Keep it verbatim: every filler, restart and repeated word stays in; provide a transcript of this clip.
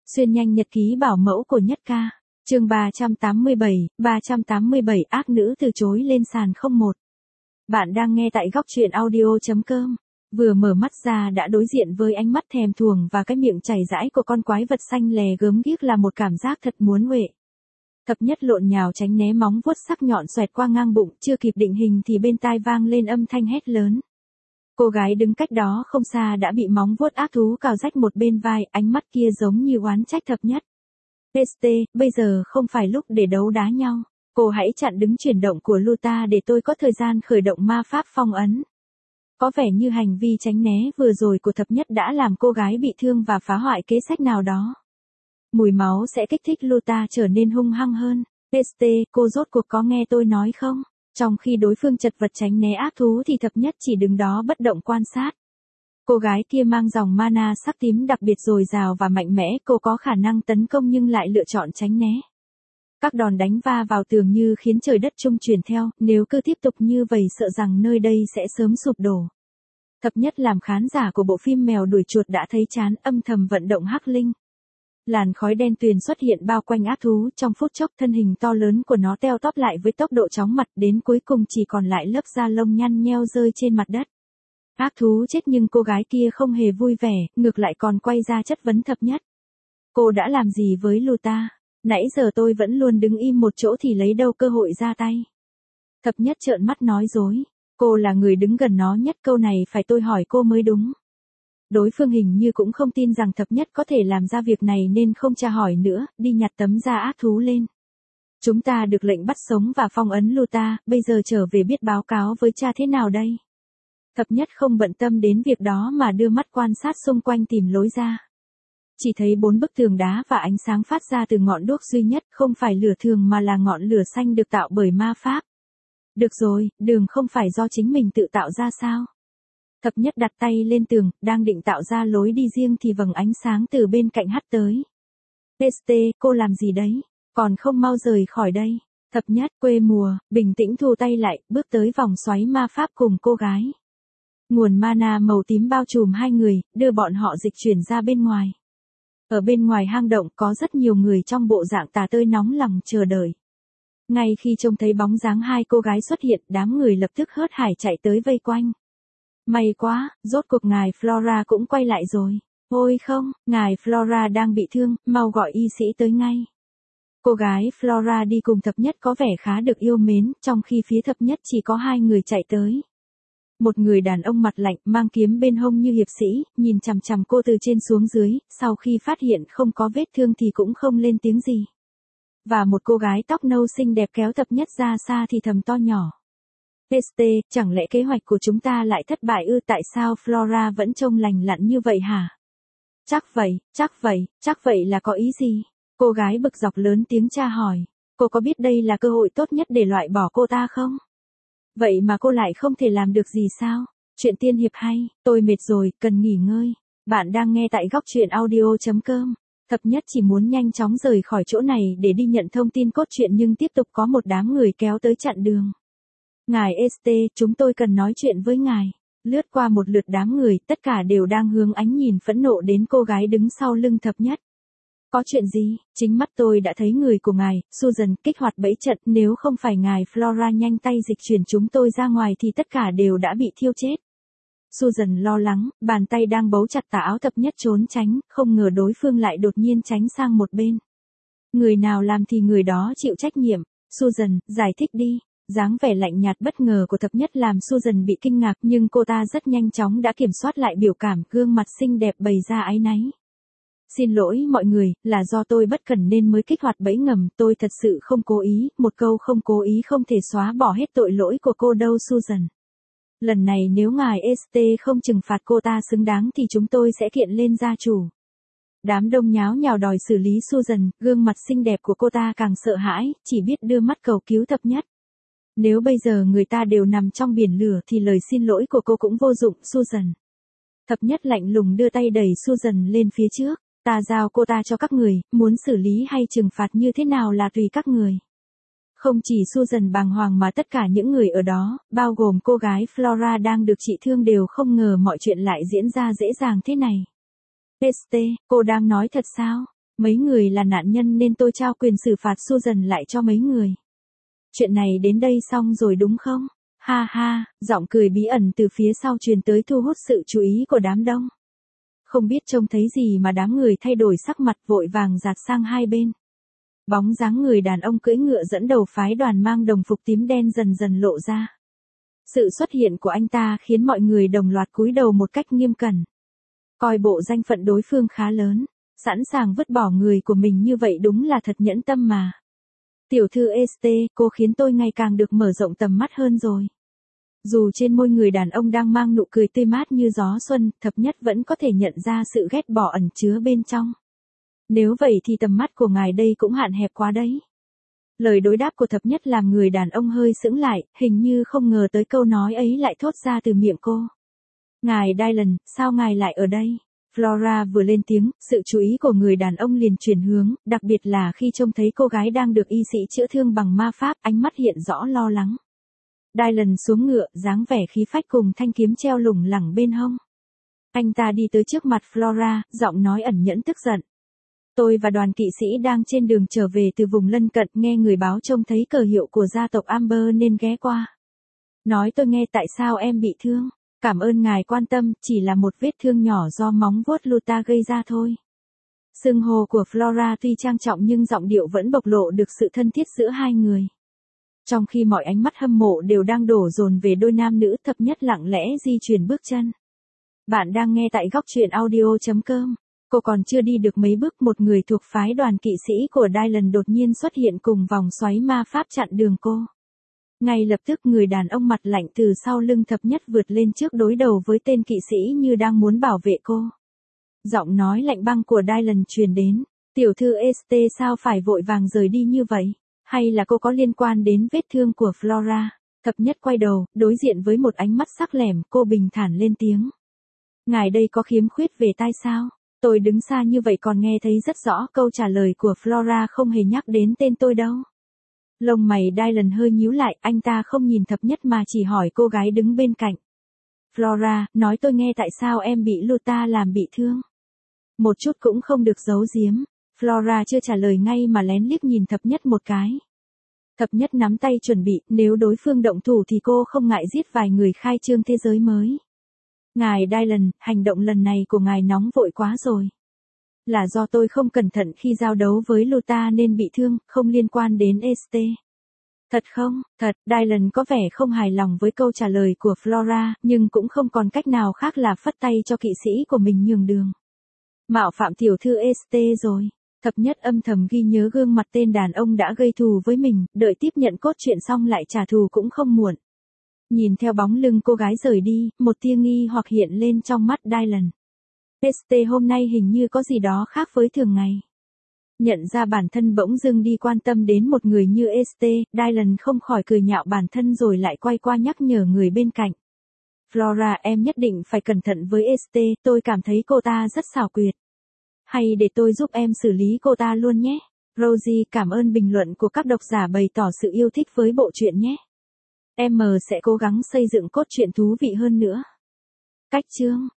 Xuyên nhanh nhật ký bảo mẫu của Nhất Ca. Chương ba trăm tám mươi bảy, ba trăm tám mươi bảy ác nữ từ chối lên sàn không một. Bạn đang nghe tại góc truyện audio chấm com. Vừa mở mắt ra đã đối diện với ánh mắt thèm thuồng và cái miệng chảy rãi của con quái vật xanh lè gớm ghiếc là một cảm giác thật muốn uệ. Thập Nhất lộn nhào tránh né móng vuốt sắc nhọn xoẹt qua ngang bụng, chưa kịp định hình thì bên tai vang lên âm thanh hét lớn. Cô gái đứng cách đó không xa đã bị móng vuốt ác thú cào rách một bên vai, ánh mắt kia giống như oán trách Thập Nhất. ét tê, bây giờ không phải lúc để đấu đá nhau. Cô hãy chặn đứng chuyển động của Luta để tôi có thời gian khởi động ma pháp phong ấn. Có vẻ như hành vi tránh né vừa rồi của Thập Nhất đã làm cô gái bị thương và phá hoại kế sách nào đó. Mùi máu sẽ kích thích Luta trở nên hung hăng hơn. ét tê, cô rốt cuộc có nghe tôi nói không? Trong khi đối phương chật vật tránh né ác thú thì Thập Nhất chỉ đứng đó bất động quan sát. Cô gái kia mang dòng mana sắc tím đặc biệt dồi dào và mạnh mẽ, cô có khả năng tấn công nhưng lại lựa chọn tránh né. Các đòn đánh va vào tường như khiến trời đất trung chuyển theo, nếu cứ tiếp tục như vậy sợ rằng nơi đây sẽ sớm sụp đổ. Thập Nhất làm khán giả của bộ phim Mèo đuổi chuột đã thấy chán, âm thầm vận động hắc linh. Làn khói đen tuyền xuất hiện bao quanh ác thú, trong phút chốc thân hình to lớn của nó teo tóp lại với tốc độ chóng mặt, đến cuối cùng chỉ còn lại lớp da lông nhăn nheo rơi trên mặt đất. Ác thú chết nhưng cô gái kia không hề vui vẻ, ngược lại còn quay ra chất vấn Thập Nhất. Cô đã làm gì với Luta? Nãy giờ tôi vẫn luôn đứng im một chỗ thì lấy đâu cơ hội ra tay. Thập Nhất trợn mắt nói dối. Cô là người đứng gần nó nhất, câu này phải tôi hỏi cô mới đúng. Đối phương hình như cũng không tin rằng Thập Nhất có thể làm ra việc này nên không tra hỏi nữa, đi nhặt tấm da ác thú lên. Chúng ta được lệnh bắt sống và phong ấn Luta, bây giờ trở về biết báo cáo với cha thế nào đây? Thập Nhất không bận tâm đến việc đó mà đưa mắt quan sát xung quanh tìm lối ra. Chỉ thấy bốn bức tường đá và ánh sáng phát ra từ ngọn đuốc duy nhất, không phải lửa thường mà là ngọn lửa xanh được tạo bởi ma pháp. Được rồi, đường không phải do chính mình tự tạo ra sao? Thập Nhất đặt tay lên tường, đang định tạo ra lối đi riêng thì vầng ánh sáng từ bên cạnh hắt tới. ét tê, cô làm gì đấy? Còn không mau rời khỏi đây. Thập Nhất, quê mùa, bình tĩnh thu tay lại, bước tới vòng xoáy ma pháp cùng cô gái. Nguồn mana màu tím bao trùm hai người, đưa bọn họ dịch chuyển ra bên ngoài. Ở bên ngoài hang động có rất nhiều người trong bộ dạng tà tơi nóng lòng chờ đợi. Ngay khi trông thấy bóng dáng hai cô gái xuất hiện, đám người lập tức hớt hải chạy tới vây quanh. May quá, rốt cuộc ngài Flora cũng quay lại rồi. Ôi không, ngài Flora đang bị thương, mau gọi y sĩ tới ngay. Cô gái Flora đi cùng Thập Nhất có vẻ khá được yêu mến, trong khi phía Thập Nhất chỉ có hai người chạy tới. Một người đàn ông mặt lạnh, mang kiếm bên hông như hiệp sĩ, nhìn chằm chằm cô từ trên xuống dưới, sau khi phát hiện không có vết thương thì cũng không lên tiếng gì. Và một cô gái tóc nâu xinh đẹp kéo Thập Nhất ra xa thì thầm to nhỏ. ét tê, chẳng lẽ kế hoạch của chúng ta lại thất bại ư? Tại sao Flora vẫn trông lành lặn như vậy hả? Chắc vậy, chắc vậy, chắc vậy là có ý gì? Cô gái bực dọc lớn tiếng tra hỏi. Cô có biết đây là cơ hội tốt nhất để loại bỏ cô ta không? Vậy mà cô lại không thể làm được gì sao? Chuyện tiên hiệp hay, tôi mệt rồi, cần nghỉ ngơi. Bạn đang nghe tại góc truyện audio chấm com. Thập Nhất chỉ muốn nhanh chóng rời khỏi chỗ này để đi nhận thông tin cốt truyện nhưng tiếp tục có một đám người kéo tới chặn đường. Ngài ét tê, chúng tôi cần nói chuyện với ngài. Lướt qua một lượt đám người, tất cả đều đang hướng ánh nhìn phẫn nộ đến cô gái đứng sau lưng Thập Nhất. Có chuyện gì? Chính mắt tôi đã thấy người của ngài, Susan, kích hoạt bẫy trận, nếu không phải ngài Flora nhanh tay dịch chuyển chúng tôi ra ngoài thì tất cả đều đã bị thiêu chết. Susan lo lắng, bàn tay đang bấu chặt tà áo Thập Nhất trốn tránh, không ngờ đối phương lại đột nhiên tránh sang một bên. Người nào làm thì người đó chịu trách nhiệm. Susan, giải thích đi. Dáng vẻ lạnh nhạt bất ngờ của Thập Nhất làm Susan bị kinh ngạc nhưng cô ta rất nhanh chóng đã kiểm soát lại biểu cảm, gương mặt xinh đẹp bày ra áy náy. Xin lỗi mọi người, là do tôi bất cẩn nên mới kích hoạt bẫy ngầm, tôi thật sự không cố ý, một câu không cố ý không thể xóa bỏ hết tội lỗi của cô đâu Susan. Lần này nếu ngài ét tê không trừng phạt cô ta xứng đáng thì chúng tôi sẽ kiện lên gia chủ. Đám đông nháo nhào đòi xử lý Susan, gương mặt xinh đẹp của cô ta càng sợ hãi, chỉ biết đưa mắt cầu cứu Thập Nhất. Nếu bây giờ người ta đều nằm trong biển lửa thì lời xin lỗi của cô cũng vô dụng Susan. Thập Nhất lạnh lùng đưa tay đẩy Susan lên phía trước. Ta giao cô ta cho các người, muốn xử lý hay trừng phạt như thế nào là tùy các người. Không chỉ Susan bàng hoàng mà tất cả những người ở đó, bao gồm cô gái Flora đang được trị thương đều không ngờ mọi chuyện lại diễn ra dễ dàng thế này. ét tê, cô đang nói thật sao? Mấy người là nạn nhân nên tôi trao quyền xử phạt Susan lại cho mấy người. Chuyện này đến đây xong rồi đúng không? Ha ha, giọng cười bí ẩn từ phía sau truyền tới thu hút sự chú ý của đám đông. Không biết trông thấy gì mà đám người thay đổi sắc mặt vội vàng dạt sang hai bên. Bóng dáng người đàn ông cưỡi ngựa dẫn đầu phái đoàn mang đồng phục tím đen dần dần lộ ra. Sự xuất hiện của anh ta khiến mọi người đồng loạt cúi đầu một cách nghiêm cẩn. Coi bộ danh phận đối phương khá lớn, sẵn sàng vứt bỏ người của mình như vậy đúng là thật nhẫn tâm mà. Tiểu thư ét tê, cô khiến tôi ngày càng được mở rộng tầm mắt hơn rồi. Dù trên môi người đàn ông đang mang nụ cười tươi mát như gió xuân, thập nhất vẫn có thể nhận ra sự ghét bỏ ẩn chứa bên trong. Nếu vậy thì tầm mắt của ngài đây cũng hạn hẹp quá đấy. Lời đối đáp của thập nhất làm người đàn ông hơi sững lại, hình như không ngờ tới câu nói ấy lại thốt ra từ miệng cô. Ngài Dylan, sao ngài lại ở đây? Flora vừa lên tiếng, sự chú ý của người đàn ông liền chuyển hướng, đặc biệt là khi trông thấy cô gái đang được y sĩ chữa thương bằng ma pháp, ánh mắt hiện rõ lo lắng. Dylan xuống ngựa, dáng vẻ khí phách cùng thanh kiếm treo lủng lẳng bên hông. Anh ta đi tới trước mặt Flora, giọng nói ẩn nhẫn tức giận. Tôi và đoàn kỵ sĩ đang trên đường trở về từ vùng lân cận, nghe người báo trông thấy cờ hiệu của gia tộc Amber nên ghé qua. Nói tôi nghe tại sao em bị thương. Cảm ơn ngài quan tâm, chỉ là một vết thương nhỏ do móng vuốt Luta gây ra thôi. Xưng hô của Flora tuy trang trọng nhưng giọng điệu vẫn bộc lộ được sự thân thiết giữa hai người. Trong khi mọi ánh mắt hâm mộ đều đang đổ dồn về đôi nam nữ, thập nhất lặng lẽ di chuyển bước chân. Bạn đang nghe tại góc truyện audio chấm com. Cô còn chưa đi được mấy bước, một người thuộc phái đoàn kỵ sĩ của Dylan đột nhiên xuất hiện cùng vòng xoáy ma pháp chặn đường cô. Ngay lập tức người đàn ông mặt lạnh từ sau lưng thập nhất vượt lên trước đối đầu với tên kỵ sĩ như đang muốn bảo vệ cô. Giọng nói lạnh băng của Dylan truyền đến. Tiểu thư ét tê sao phải vội vàng rời đi như vậy? Hay là cô có liên quan đến vết thương của Flora? Thập nhất quay đầu, đối diện với một ánh mắt sắc lẻm, cô bình thản lên tiếng. Ngài đây có khiếm khuyết về tai sao? Tôi đứng xa như vậy còn nghe thấy rất rõ, câu trả lời của Flora không hề nhắc đến tên tôi đâu. Lông mày Dylan hơi nhíu lại, anh ta không nhìn thập nhất mà chỉ hỏi cô gái đứng bên cạnh. Flora, nói tôi nghe tại sao em bị Luta làm bị thương. Một chút cũng không được giấu giếm. Flora chưa trả lời ngay mà lén liếc nhìn thập nhất một cái. Thập nhất nắm tay chuẩn bị, nếu đối phương động thủ thì cô không ngại giết vài người khai trương thế giới mới. Ngài Dylan, hành động lần này của ngài nóng vội quá rồi. Là do tôi không cẩn thận khi giao đấu với Luta nên bị thương, không liên quan đến ét tê. Thật không? Thật, Dylan có vẻ không hài lòng với câu trả lời của Flora, nhưng cũng không còn cách nào khác là phất tay cho kỵ sĩ của mình nhường đường. Mạo phạm tiểu thư ét tê rồi. Thập nhất âm thầm ghi nhớ gương mặt tên đàn ông đã gây thù với mình, đợi tiếp nhận cốt truyện xong lại trả thù cũng không muộn. Nhìn theo bóng lưng cô gái rời đi, một tia nghi hoặc hiện lên trong mắt Dylan. ét tê hôm nay hình như có gì đó khác với thường ngày. Nhận ra bản thân bỗng dưng đi quan tâm đến một người như ét tê, Dylan không khỏi cười nhạo bản thân rồi lại quay qua nhắc nhở người bên cạnh. Flora, em nhất định phải cẩn thận với ét tê, tôi cảm thấy cô ta rất xảo quyệt. Hay để tôi giúp em xử lý cô ta luôn nhé. Rosie, cảm ơn bình luận của các độc giả bày tỏ sự yêu thích với bộ truyện nhé. Em sẽ cố gắng xây dựng cốt truyện thú vị hơn nữa. Cách chương